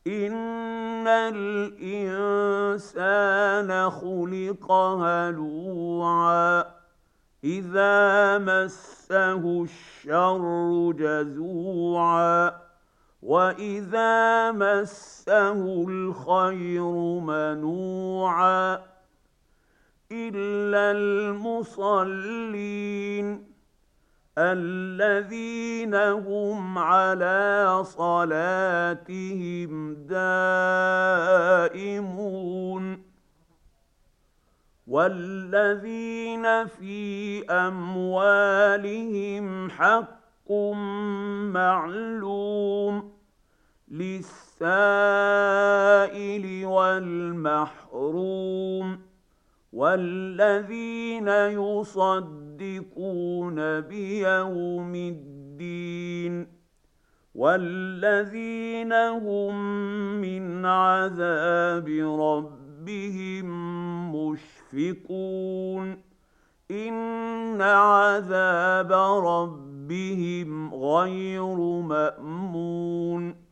إن الإنسان خلق هلوعا إذا مسه الشر جزوعا وإذا مسه الخير منوعا إلا المصلين الذين هم على صلاتهم دائمون والذين في أموالهم حق معلوم للسائل والمحروم والذين يصدقون بيوم الدين والذين هم من عذاب ربهم مشفقون إن عذاب ربهم غير مأمون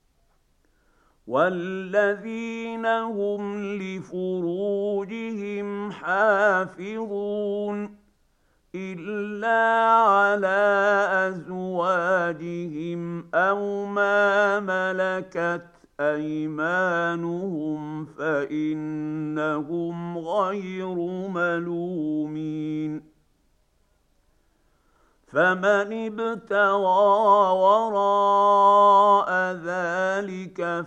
والذين هم لفروجهم حافظون إلا على أزواجهم أو ما ملكت أيمانهم فإنهم غير ملومين فمن ابتغى وراء ذلك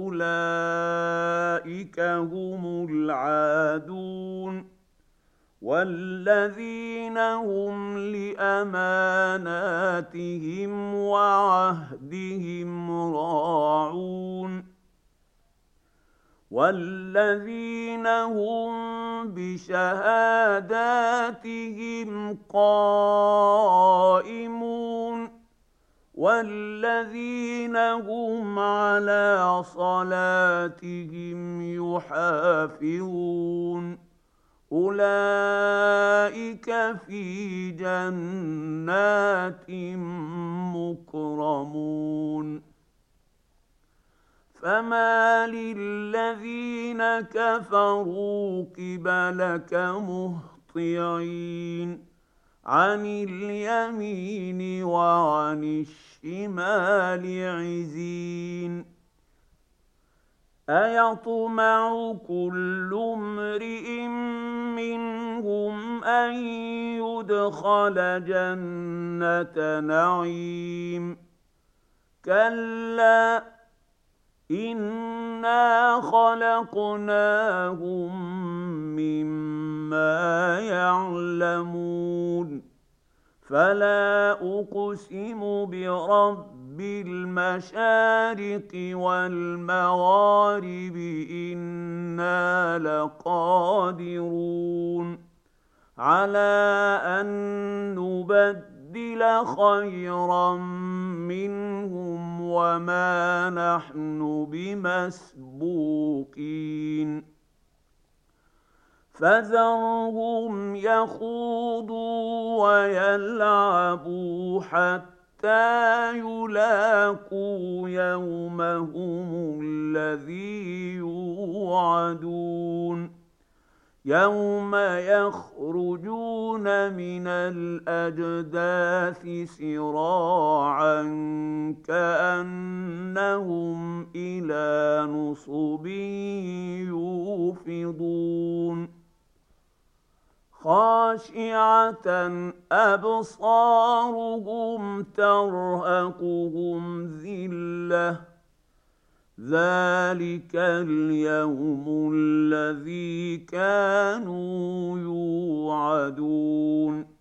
فأولئك هم العادون والذين هم لأماناتهم وعهدهم راعون والذين هم بشهاداتهم قائمون والذين هم على صلاتهم يحافظون أولئك في جنات مكرمون فما للذين كفروا قبلك مهطعين عن اليمين وعن الشمال عزين أيطمع كل امرئ منهم أن يدخل جنة نعيم كلا إنا خلقناهم مما يعلمون فلا أقسم برب المشارق والمغارب إنا لقادرون على أن نبدل خيرا منهم وما نحن بمسبوقين فذرهم يخوضوا ويلعبوا حتى يلاقوا يومهم الذي يوعدون يوم يخرجون من الأجداث سراعا كأنهم إلى نصب يوفضون خاشعة أبصارهم ترهقهم ذلة ذلك اليوم الذي كانوا يوعدون